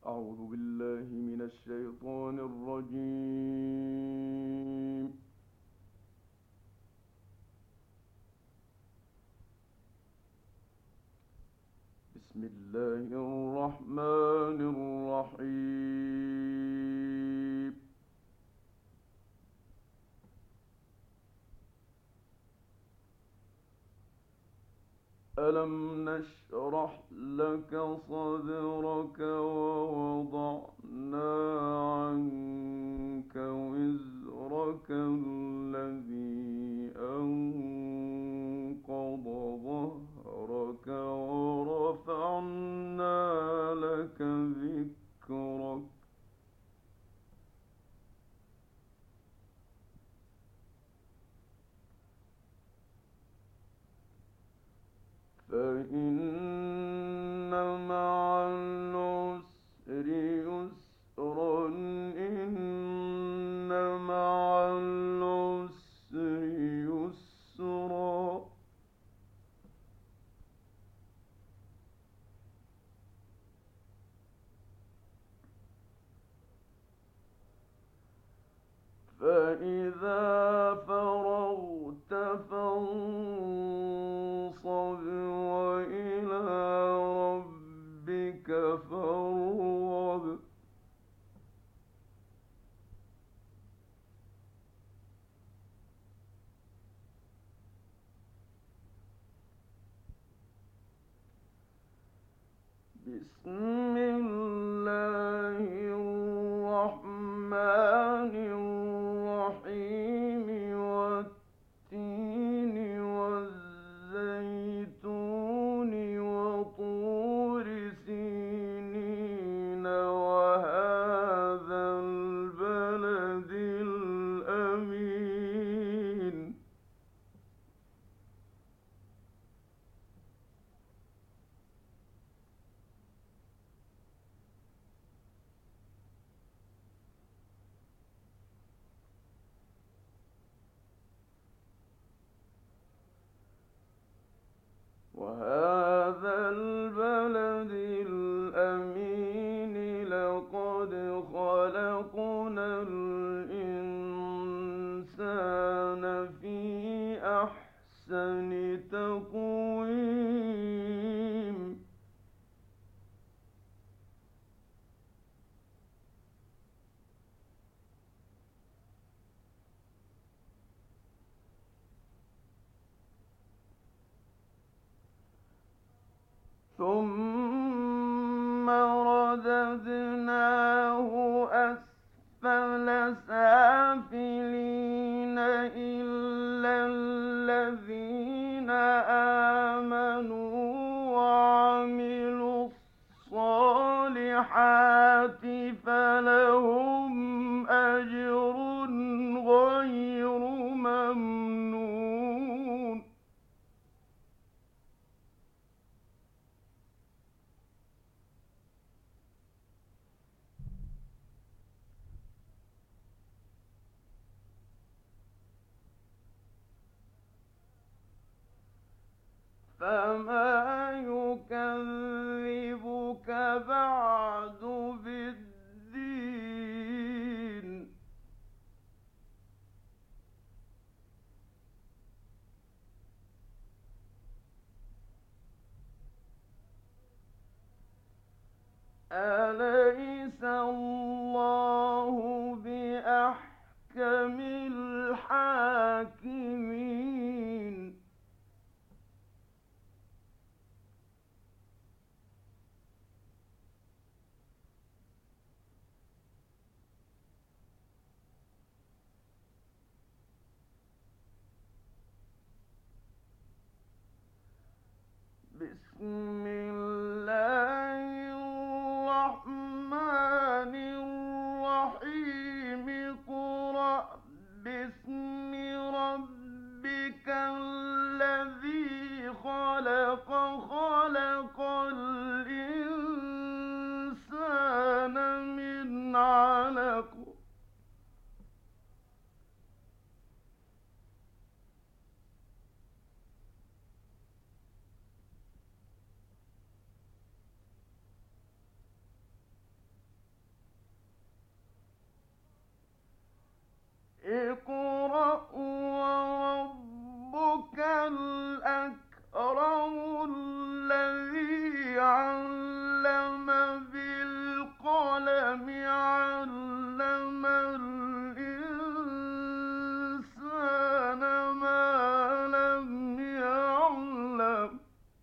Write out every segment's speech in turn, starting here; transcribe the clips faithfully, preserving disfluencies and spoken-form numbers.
أعوذ بالله من الشيطان الرجيم. بسم الله الرحمن الرحيم. ألم نشرح لك صدرك ووضعنا عنك وزرك الذي أنقض ظهرك ورفعنا لك ذكرك. فإن مع العسر يسرا إن مع العسر يسرا. فإذا فرغت فانصب وإلى ربك فارغب. بسم الله الرحمن الرحيم. والتين والزيتون وطور سينين وهذا البلد الأمين. وهذا البلد الأمين لقد خلقنا الإنسان في أحسن تقويم. ثم رددناه أسفل سافلين إلا الذين آمنوا وعملوا الصالحات فلهم أجر غير ممنون. فما يكذبك بعد بالدين. أليس الله بأحكم الحاكمين. بسم الله الرحمن الرحيم. اقرأ باسم ربك الذي خلق خلق الإنسان من علق. الذي علم بالقلم علم الإنسان ما لم يعلم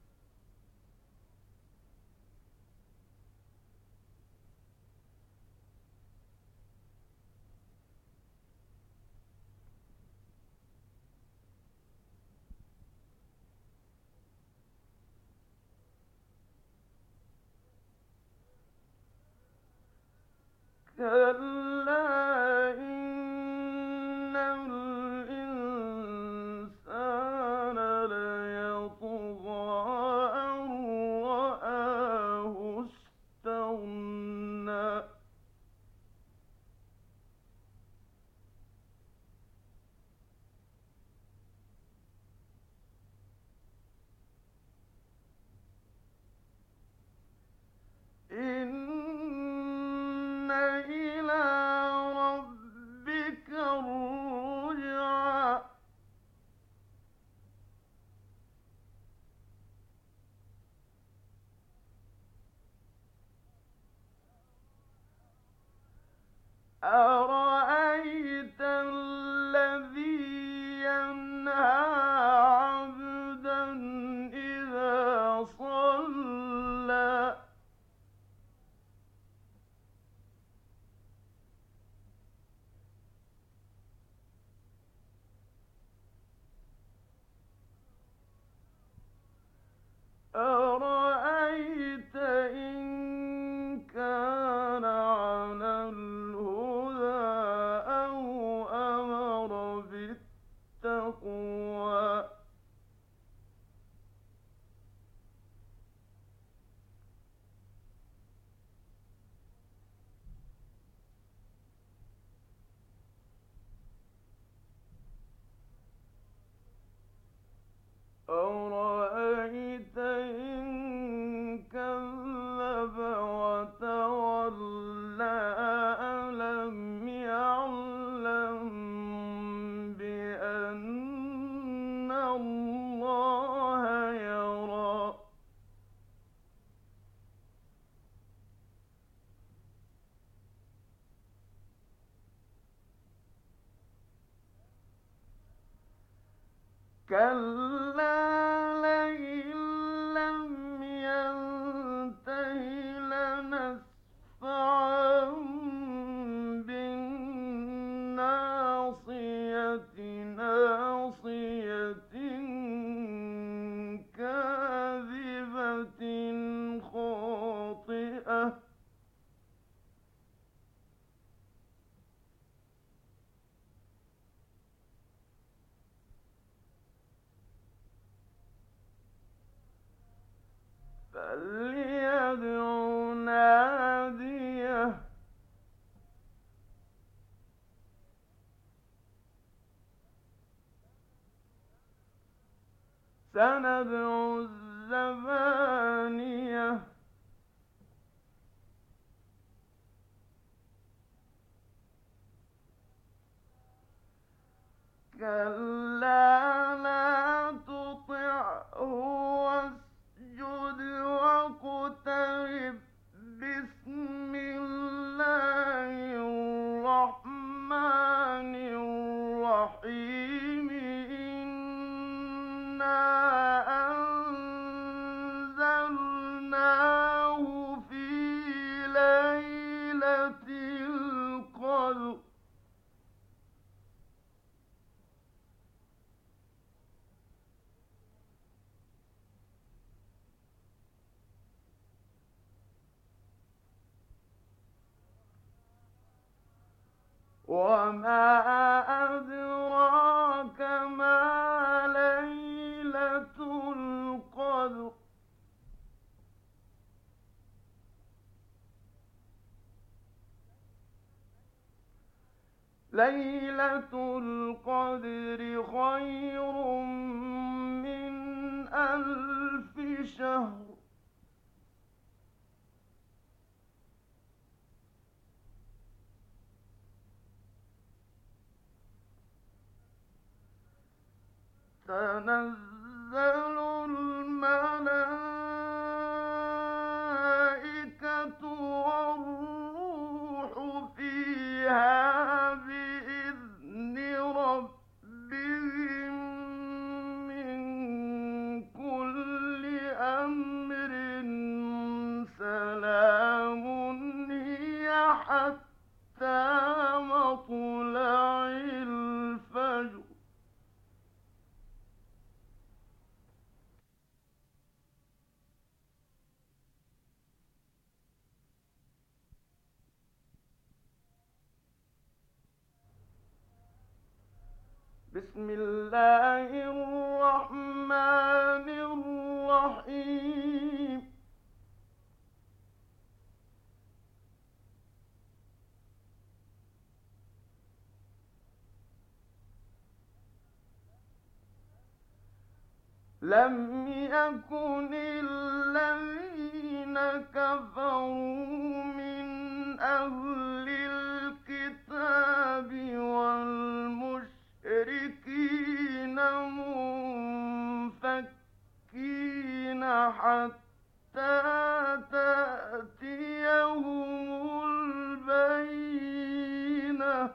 كلا إن الإنسان ليطغى أن رآه استغنى إن إلى ربك الرجعى أرأيت الذي ينهى عبدا إذا صلى أرأيت إن كان على الهدى أو أمر بالتقوى أرأيت إن كذب وتولى ألم يعلم بأن الله يرى كلا لئن لم ينته لنسفعا بالناصية ناصية كاذبة خاطئة فليدع ناديه سندع الزبانية كلا لا تطعه واسجد واقترب بسم الله الرحمن الرحيم إنا أنزلناه في ليلة القدر وما أدراك ما ليلة القدر ليلة القدر خير من ألف شهر تنزل الملائكة بسم الله الرحمن الرحيم لم يكن الذين كفروا من أهل الكتاب والمشركين منفكين حتى تأتيهم البينة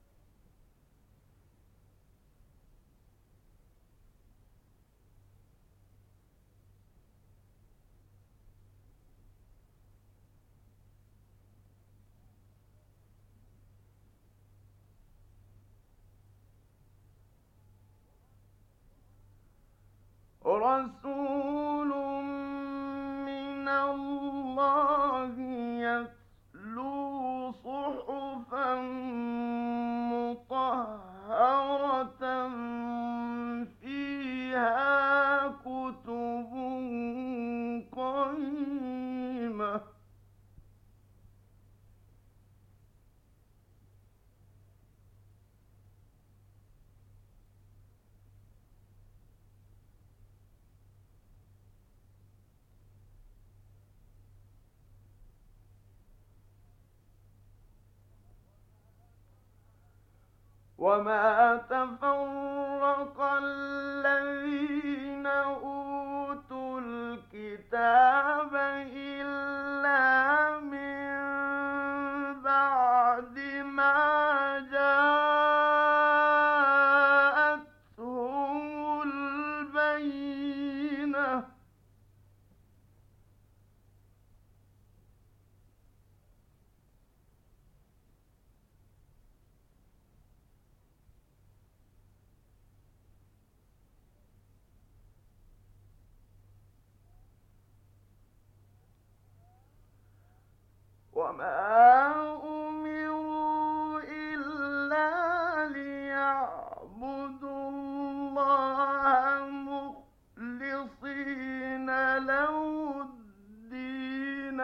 رسول من الله يتلو صحفا مطهرة فيها كتب قيمة وما تفرق الذين أوتوا الكتاب إلا من بعد ما جاءتهم البينة وما أمروا إلا ليعبدوا الله مخلصين له الدين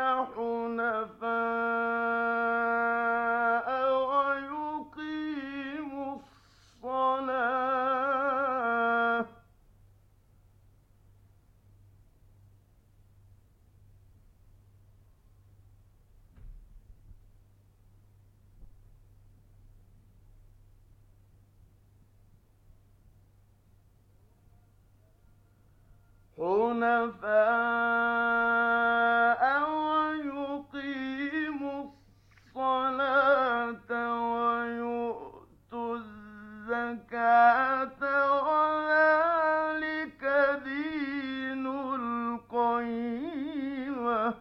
حنفاء ويقيموا الصلاة حنفاء ويقيموا الصلاة ويؤتوا الزكاة وذلك دين القيمة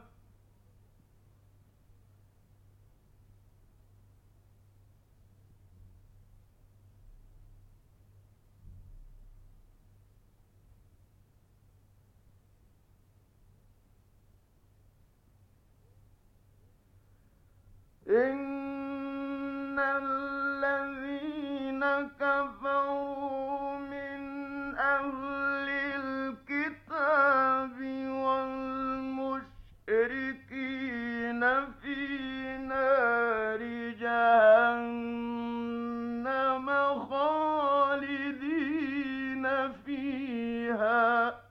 إن الذين كفروا من أهل الكتاب والمشركين في نار جهنم خالدين فيها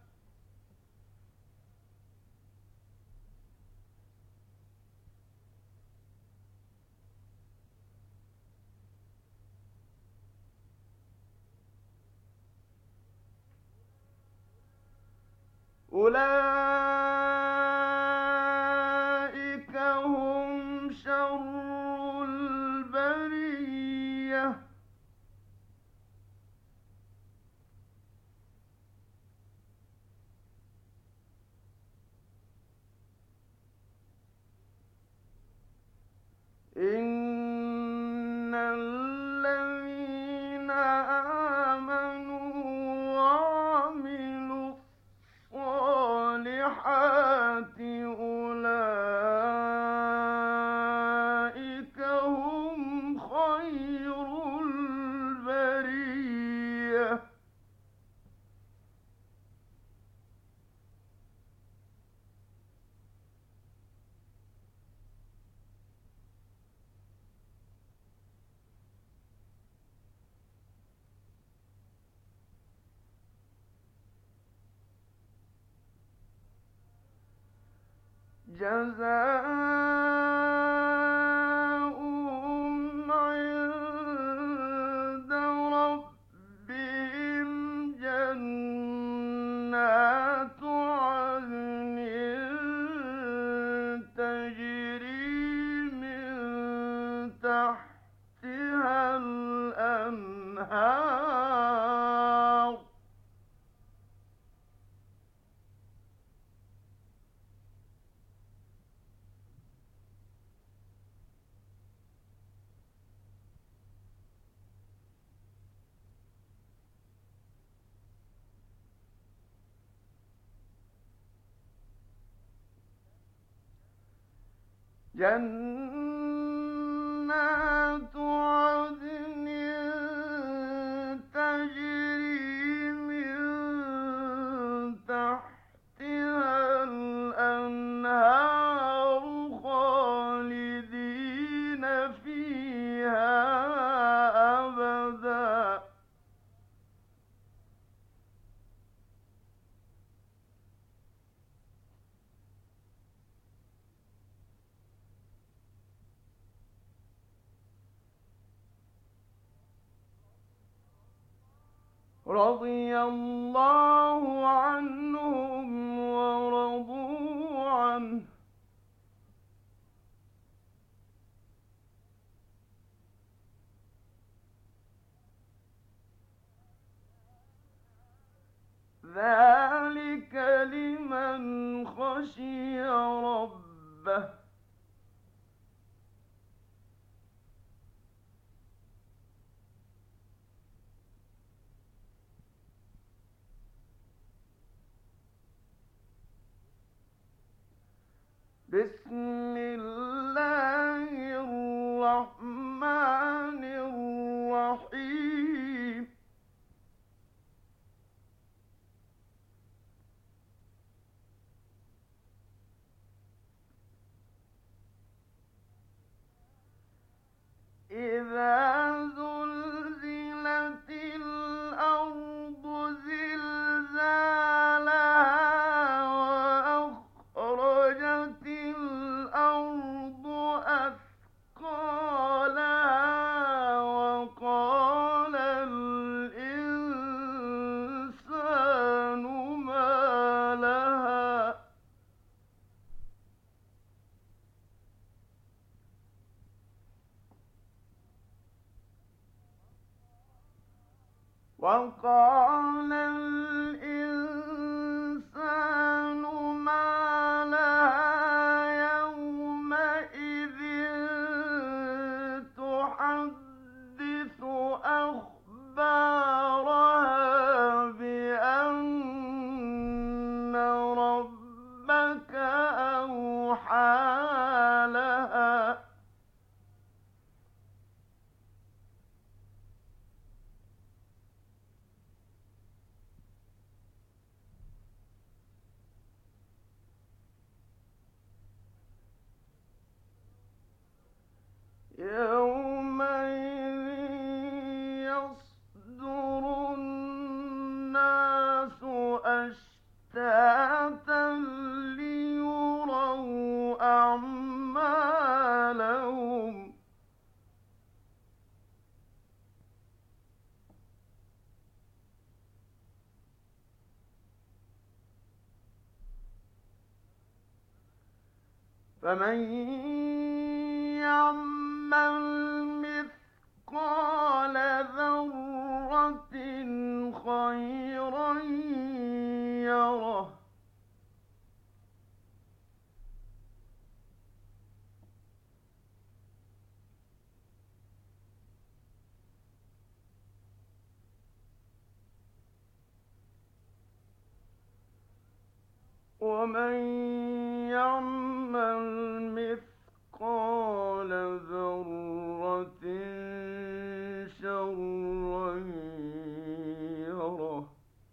أولئك هم شر البرية إن الذين آمنوا وعملوا الصالحات أولئك هم خير البرية جزاؤهم عند ربهم جنات عدن تجري من تحتها الأنهار جنات عدن تجري من تحتها الأنهار خالدين فيها أبدا رضي الله عنهم ورضوا عنه ذلك لمن خشي ربه بسم الله الرحمن الرحيم إذا زلزلت الأرض زلزالها وأخرجت الأرض أثقالها وقال الإنسان ما لها وقال الإنسان ما لها يومئذ تحدث أخبارها بأن ربك أوحى لها يومئذ يصدر الناس أشتاتا ليروا أعمالهم فمن يعمل مثقال ذرة خيرا يره ومن يعمل مثقال ذرة شرا يره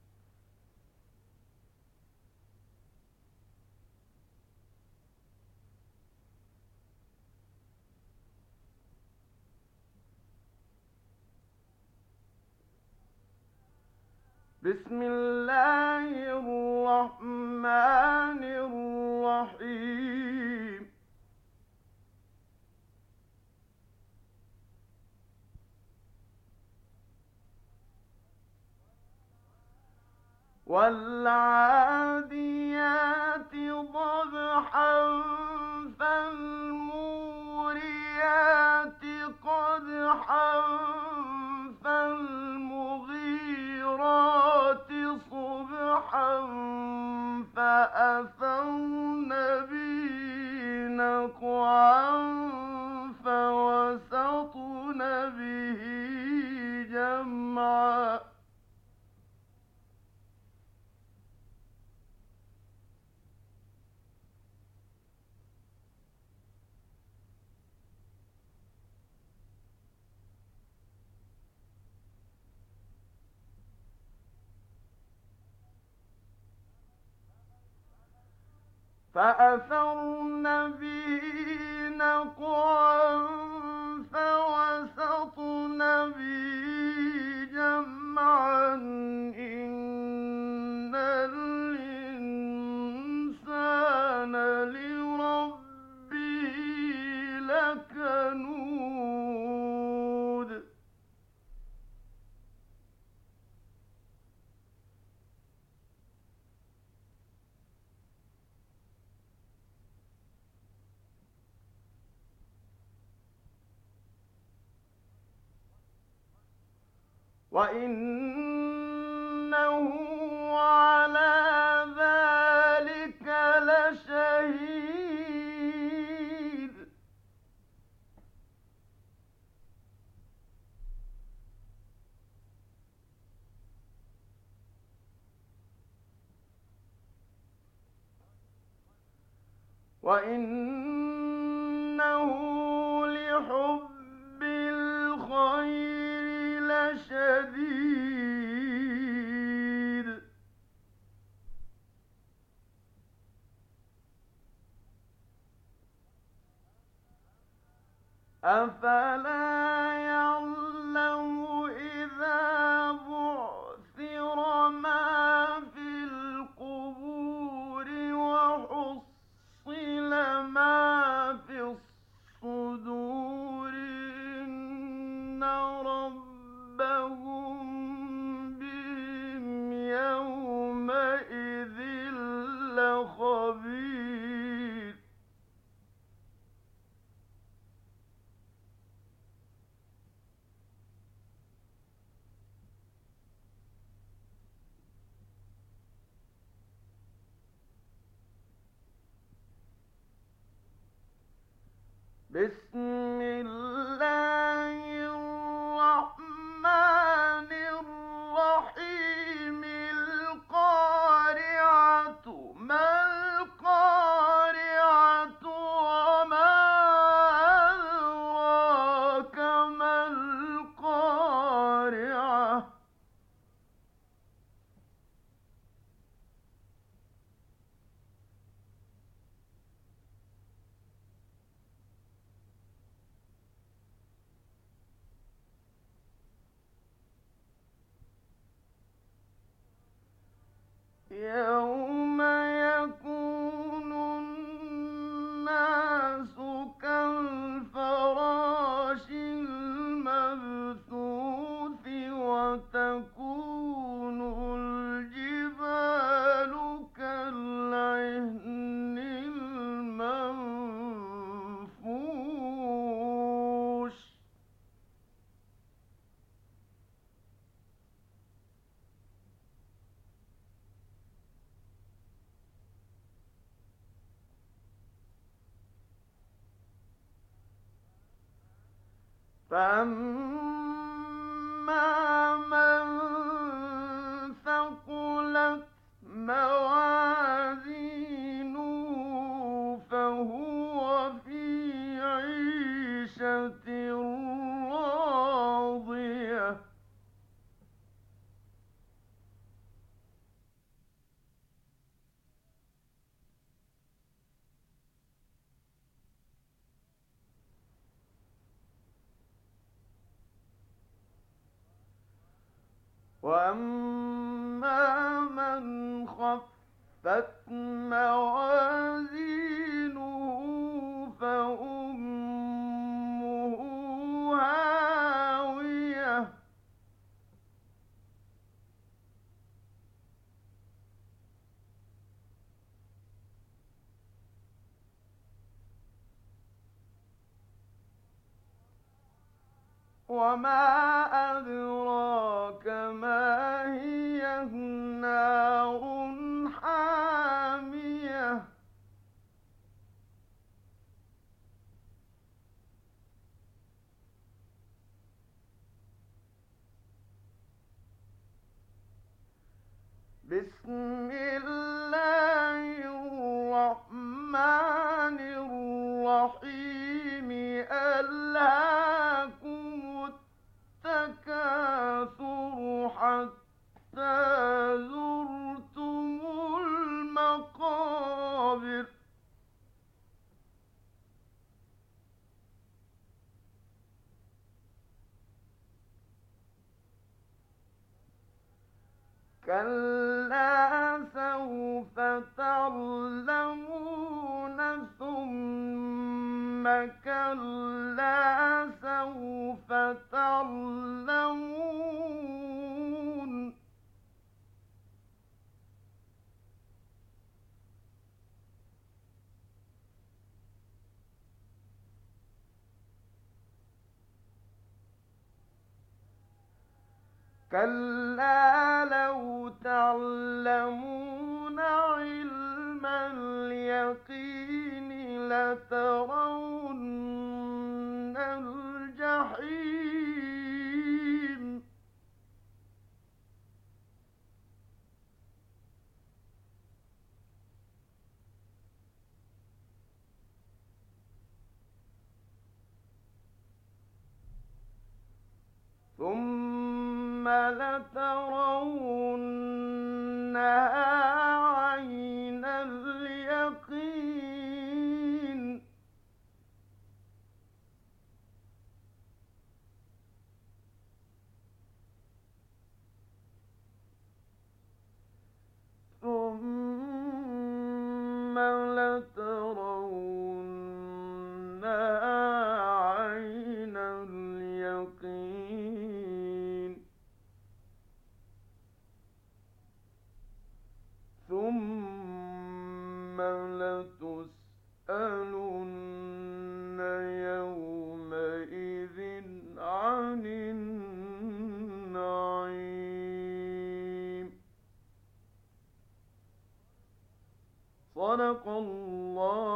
بسم الله الرحمن الرحيم والعاديات ضبحا فالموريات قدحا فالمغيرات صبحا فأثرن به نقعا فوسطن به جمعا فأثرن به نقعا فوسطن به جمعا إن الإنسان لربه لكنود وإنه على ذلك لشهيد وإنه لحب الخير لشديد أفلا يعلم إذا بعثر ما في القبور وحصل ما في الصدور إن ربهم بهم يومئذ لخبير بسم الله الرحمن الرحيم القارعة ما القارعة وما أدراك ما القارعة يوم يكون الناس كالفراش المبثوث وتكون الجبال كالعهن المنفوش فأما من ثقلت موازينه فهو في عيشة راضية وأما من خفت موازينه فأمه هاوية وما أدراك ما هي نار حامية بسم الله الرحمن الرحيم ألهاكم التكاثر حتى زرتم المقابر كلا سوف تعلمون ثم كلا سوف تعلمون كلا لو تعلمون علم اليقين لترون الجحيم ثم لترونها عين اليقين ثم لترونها عين اليقين ثم لتسألن يومئذ عن النعيم صدق الله